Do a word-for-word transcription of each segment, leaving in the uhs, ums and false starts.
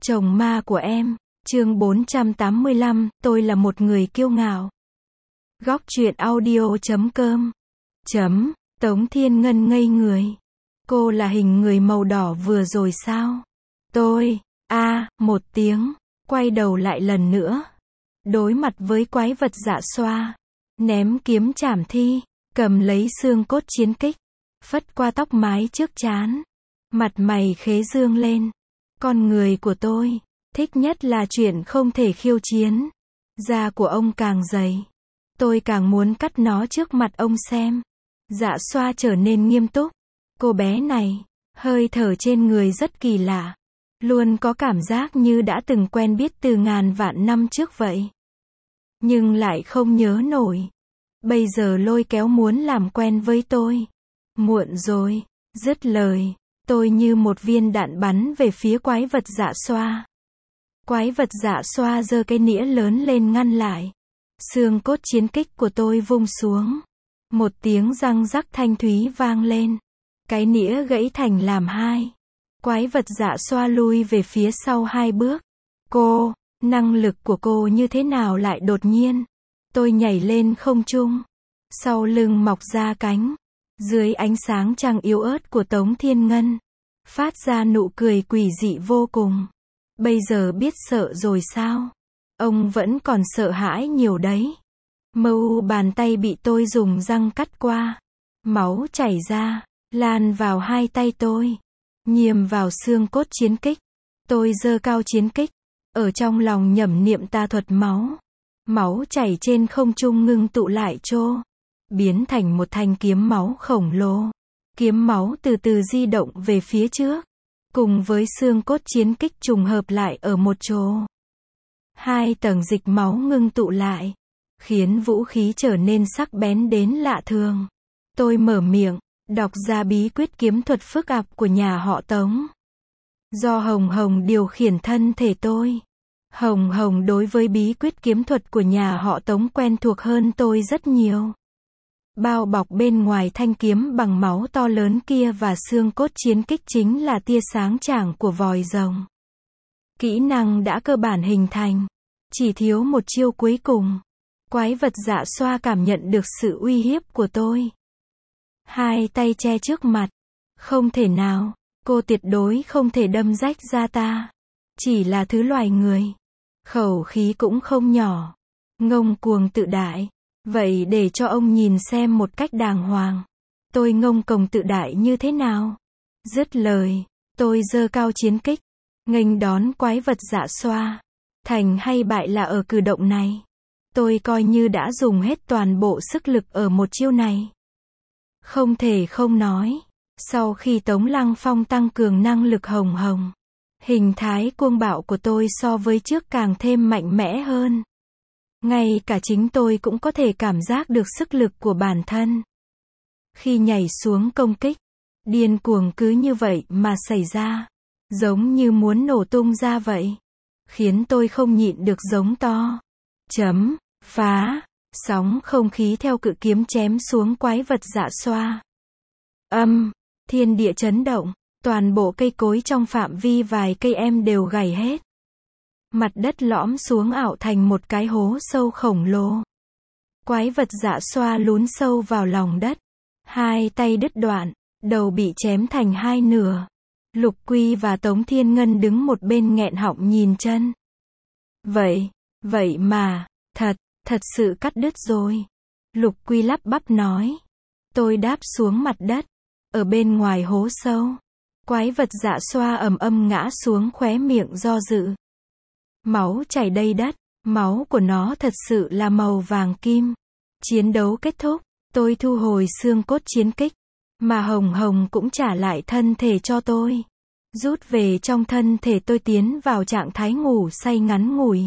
Chồng ma của em, chương bốn trăm tám mươi lăm, tôi là một người kiêu ngạo. Góc truyện audio.com chấm, Tống Thiên Ngân ngây người. Cô là hình người màu đỏ vừa rồi sao? Tôi, a à, một tiếng, quay đầu lại lần nữa. Đối mặt với quái vật dạ xoa, ném kiếm trảm thi, cầm lấy xương cốt chiến kích, phất qua tóc mái trước trán, mặt mày khế dương lên. Con người của tôi, thích nhất là chuyện không thể khiêu chiến. Da của ông càng dày, tôi càng muốn cắt nó trước mặt ông xem. Dạ xoa trở nên nghiêm túc. Cô bé này, hơi thở trên người rất kỳ lạ. Luôn có cảm giác như đã từng quen biết từ ngàn vạn năm trước vậy. Nhưng lại không nhớ nổi. Bây giờ lôi kéo muốn làm quen với tôi. Muộn rồi, dứt lời. Tôi như một viên đạn bắn về phía quái vật dạ xoa. Quái vật dạ xoa giơ cái nĩa lớn lên ngăn lại. Xương cốt chiến kích của tôi vung xuống. Một tiếng răng rắc thanh thúy vang lên. Cái nĩa gãy thành làm hai. Quái vật dạ xoa lui về phía sau hai bước. Cô, năng lực của cô như thế nào lại đột nhiên? Tôi nhảy lên không trung. Sau lưng mọc ra cánh. Dưới ánh sáng trăng yếu ớt của Tống Thiên Ngân, phát ra nụ cười quỷ dị vô cùng. Bây giờ biết sợ rồi sao? Ông vẫn còn sợ hãi nhiều đấy. Mu bàn tay bị tôi dùng răng cắt qua. Máu chảy ra, lan vào hai tay tôi. Nhiềm vào xương cốt chiến kích. Tôi giơ cao chiến kích. Ở trong lòng nhẩm niệm tà thuật máu. Máu chảy trên không trung ngưng tụ lại trô. Biến thành một thanh kiếm máu khổng lồ. Kiếm máu từ từ di động về phía trước. Cùng với xương cốt chiến kích trùng hợp lại ở một chỗ. Hai tầng dịch máu ngưng tụ lại. Khiến vũ khí trở nên sắc bén đến lạ thường. Tôi mở miệng, đọc ra bí quyết kiếm thuật phức ạp của nhà họ Tống. Do Hồng Hồng điều khiển thân thể tôi. Hồng Hồng đối với bí quyết kiếm thuật của nhà họ Tống quen thuộc hơn tôi rất nhiều. Bao bọc bên ngoài thanh kiếm bằng máu to lớn kia và xương cốt chiến kích chính là tia sáng chảng của vòi rồng. Kỹ năng đã cơ bản hình thành. Chỉ thiếu một chiêu cuối cùng. Quái vật dạ xoa cảm nhận được sự uy hiếp của tôi. Hai tay che trước mặt. Không thể nào, cô tuyệt đối không thể đâm rách da ta. Chỉ là thứ loài người. Khẩu khí cũng không nhỏ. Ngông cuồng tự đại. Vậy để cho ông nhìn xem một cách đàng hoàng. Tôi ngông cuồng tự đại như thế nào? Dứt lời, tôi giơ cao chiến kích. Nghênh đón quái vật dạ xoa. Thành hay bại là ở cử động này. Tôi coi như đã dùng hết toàn bộ sức lực ở một chiêu này. Không thể không nói. Sau khi Tống Lăng Phong tăng cường năng lực Hồng Hồng, hình thái cuồng bạo của tôi so với trước càng thêm mạnh mẽ hơn. Ngay cả chính tôi cũng có thể cảm giác được sức lực của bản thân. Khi nhảy xuống công kích, điên cuồng cứ như vậy mà xảy ra. Giống như muốn nổ tung ra vậy. Khiến tôi không nhịn được giống to. Chấm, phá, sóng không khí theo cự kiếm chém xuống quái vật dạ xoa. Âm, thiên địa chấn động, toàn bộ cây cối trong phạm vi vài cây em đều gãy hết. Mặt đất lõm xuống ảo thành một cái hố sâu khổng lồ. Quái vật dạ xoa lún sâu vào lòng đất. Hai tay đứt đoạn, đầu bị chém thành hai nửa. Lục Quy và Tống Thiên Ngân đứng một bên nghẹn họng nhìn chân. Vậy, vậy mà, thật, thật sự cắt đứt rồi. Lục Quy lắp bắp nói. Tôi đáp xuống mặt đất. Ở bên ngoài hố sâu. Quái vật dạ xoa ầm ầm ngã xuống khóe miệng do dự. Máu chảy đầy đất. Máu của nó thật sự là màu vàng kim. Chiến đấu kết thúc. Tôi thu hồi xương cốt chiến kích. Mà Hồng Hồng cũng trả lại thân thể cho tôi. Rút về trong thân thể tôi tiến vào trạng thái ngủ say ngắn ngủi.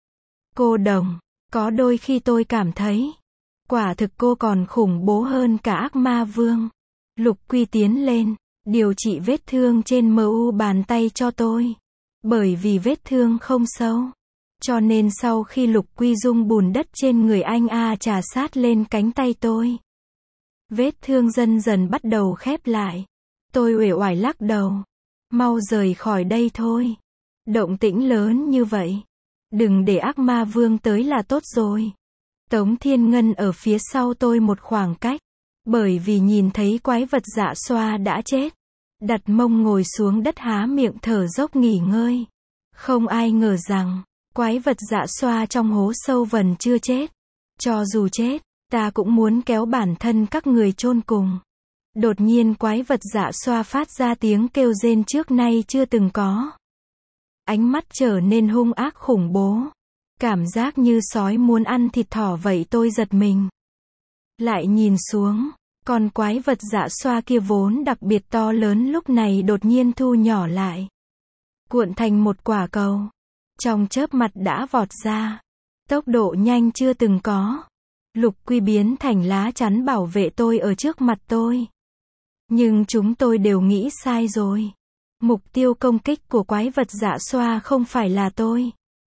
Cô đồng. Có đôi khi tôi cảm thấy. Quả thực cô còn khủng bố hơn cả ác ma vương. Lục Quy tiến lên. Điều trị vết thương trên mu bàn tay cho tôi. Bởi vì vết thương không sâu. Cho nên sau khi Lục Quy dung bùn đất trên người anh a trà sát lên cánh tay tôi. Vết thương dần dần bắt đầu khép lại. Tôi uể oải lắc đầu. Mau rời khỏi đây thôi. Động tĩnh lớn như vậy. Đừng để ác ma vương tới là tốt rồi. Tống Thiên Ngân ở phía sau tôi một khoảng cách. Bởi vì nhìn thấy quái vật dạ xoa đã chết. Đặt mông ngồi xuống đất há miệng thở dốc nghỉ ngơi. Không ai ngờ rằng, quái vật dạ xoa trong hố sâu vần chưa chết. Cho dù chết, ta cũng muốn kéo bản thân các người chôn cùng. Đột nhiên quái vật dạ xoa phát ra tiếng kêu rên trước nay chưa từng có. Ánh mắt trở nên hung ác khủng bố. Cảm giác như sói muốn ăn thịt thỏ vậy tôi giật mình. Lại nhìn xuống, con quái vật dạ xoa kia vốn đặc biệt to lớn lúc này đột nhiên thu nhỏ lại. Cuộn thành một quả cầu. Trong chớp mặt đã vọt ra. Tốc độ nhanh chưa từng có. Lục Quy biến thành lá chắn bảo vệ tôi ở trước mặt tôi. Nhưng chúng tôi đều nghĩ sai rồi. Mục tiêu công kích của quái vật dạ xoa không phải là tôi.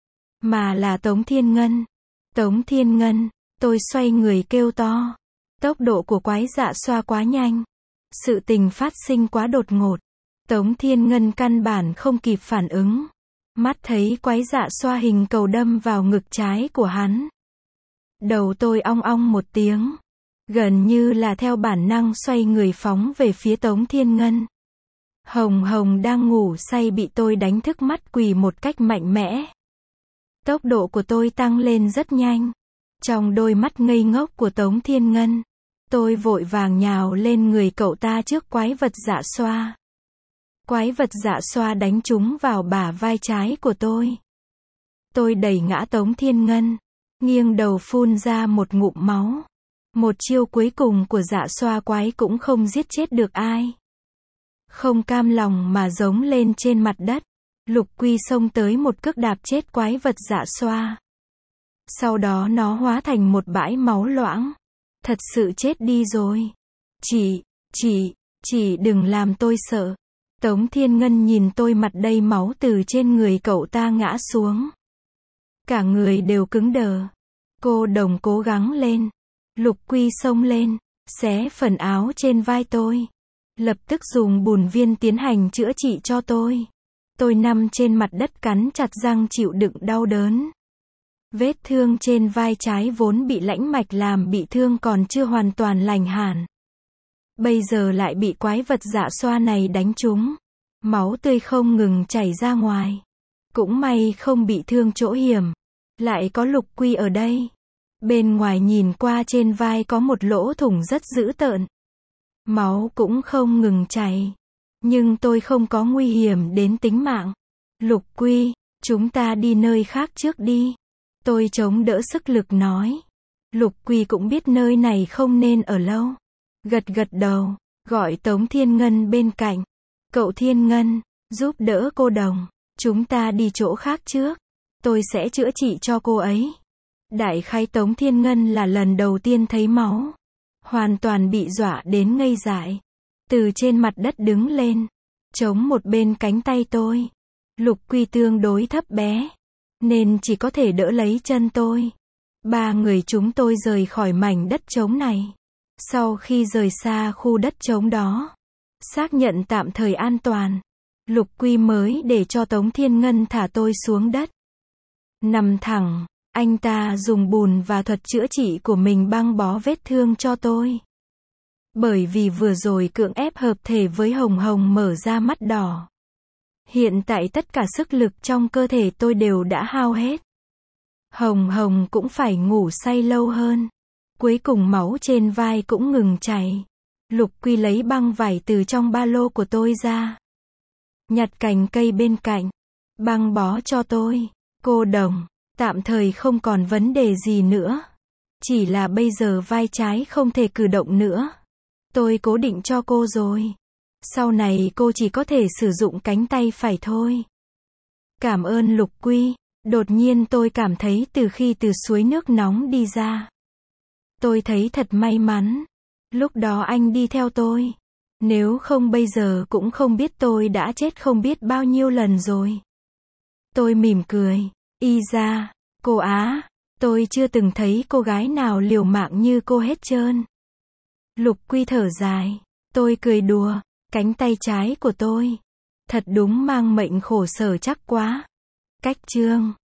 Mà là Tống Thiên Ngân. Tống Thiên Ngân, tôi xoay người kêu to. Tốc độ của quái dạ xoa quá nhanh. Sự tình phát sinh quá đột ngột. Tống Thiên Ngân căn bản không kịp phản ứng. Mắt thấy quái dạ xoa hình cầu đâm vào ngực trái của hắn. Đầu tôi ong ong một tiếng. Gần như là theo bản năng xoay người phóng về phía Tống Thiên Ngân. Hồng Hồng đang ngủ say bị tôi đánh thức mắt quỳ một cách mạnh mẽ. Tốc độ của tôi tăng lên rất nhanh. Trong đôi mắt ngây ngốc của Tống Thiên Ngân, tôi vội vàng nhào lên người cậu ta trước quái vật dạ xoa. Quái vật dạ xoa đánh trúng vào bả vai trái của tôi. Tôi đẩy ngã Tống Thiên Ngân, nghiêng đầu phun ra một ngụm máu. Một chiêu cuối cùng của dạ xoa quái cũng không giết chết được ai. Không cam lòng mà giống lên trên mặt đất. Lục Quy xông tới một cước đạp chết quái vật dạ xoa. Sau đó nó hóa thành một bãi máu loãng. Thật sự chết đi rồi. Chị, chị, chị đừng làm tôi sợ. Tống Thiên Ngân nhìn tôi mặt đầy máu từ trên người cậu ta ngã xuống. Cả người đều cứng đờ. Cô đồng cố gắng lên. Lục Quy xông lên, xé phần áo trên vai tôi. Lập tức dùng bùn viên tiến hành chữa trị cho tôi. Tôi nằm trên mặt đất cắn chặt răng chịu đựng đau đớn. Vết thương trên vai trái vốn bị lãnh mạch làm bị thương còn chưa hoàn toàn lành hẳn. Bây giờ lại bị quái vật dạ xoa này đánh trúng. Máu tươi không ngừng chảy ra ngoài. Cũng may không bị thương chỗ hiểm. Lại có Lục Quy ở đây. Bên ngoài nhìn qua trên vai có một lỗ thủng rất dữ tợn. Máu cũng không ngừng chảy. Nhưng tôi không có nguy hiểm đến tính mạng. Lục Quy, chúng ta đi nơi khác trước đi. Tôi chống đỡ sức lực nói. Lục Quy cũng biết nơi này không nên ở lâu. Gật gật đầu, gọi Tống Thiên Ngân bên cạnh. Cậu Thiên Ngân, giúp đỡ cô đồng. Chúng ta đi chỗ khác trước. Tôi sẽ chữa trị cho cô ấy. Đại khái Tống Thiên Ngân là lần đầu tiên thấy máu. Hoàn toàn bị dọa đến ngây dại. Từ trên mặt đất đứng lên. Chống một bên cánh tay tôi. Lục Quy tương đối thấp bé. Nên chỉ có thể đỡ lấy chân tôi. Ba người chúng tôi rời khỏi mảnh đất trống này. Sau khi rời xa khu đất trống đó. Xác nhận tạm thời an toàn. Lục Quy mới để cho Tống Thiên Ngân thả tôi xuống đất. Nằm thẳng. Anh ta dùng bùn và thuật chữa trị của mình băng bó vết thương cho tôi. Bởi vì vừa rồi cưỡng ép hợp thể với Hồng Hồng mở ra mắt đỏ. Hiện tại tất cả sức lực trong cơ thể tôi đều đã hao hết. Hồng Hồng cũng phải ngủ say lâu hơn. Cuối cùng máu trên vai cũng ngừng chảy. Lục Quy lấy băng vải từ trong ba lô của tôi ra. Nhặt cành cây bên cạnh. Băng bó cho tôi. Cô đồng, tạm thời không còn vấn đề gì nữa. Chỉ là bây giờ vai trái không thể cử động nữa. Tôi cố định cho cô rồi. Sau này cô chỉ có thể sử dụng cánh tay phải thôi. Cảm ơn Lục Quy. Đột nhiên tôi cảm thấy từ khi từ suối nước nóng đi ra. Tôi thấy thật may mắn. Lúc đó anh đi theo tôi. Nếu không bây giờ cũng không biết tôi đã chết không biết bao nhiêu lần rồi. Tôi mỉm cười. Y ra, cô Á, tôi chưa từng thấy cô gái nào liều mạng như cô hết trơn. Lục Quy thở dài. Tôi cười đùa. Cánh tay trái của tôi Thật đúng mang mệnh khổ sở chắc quá. Cách chương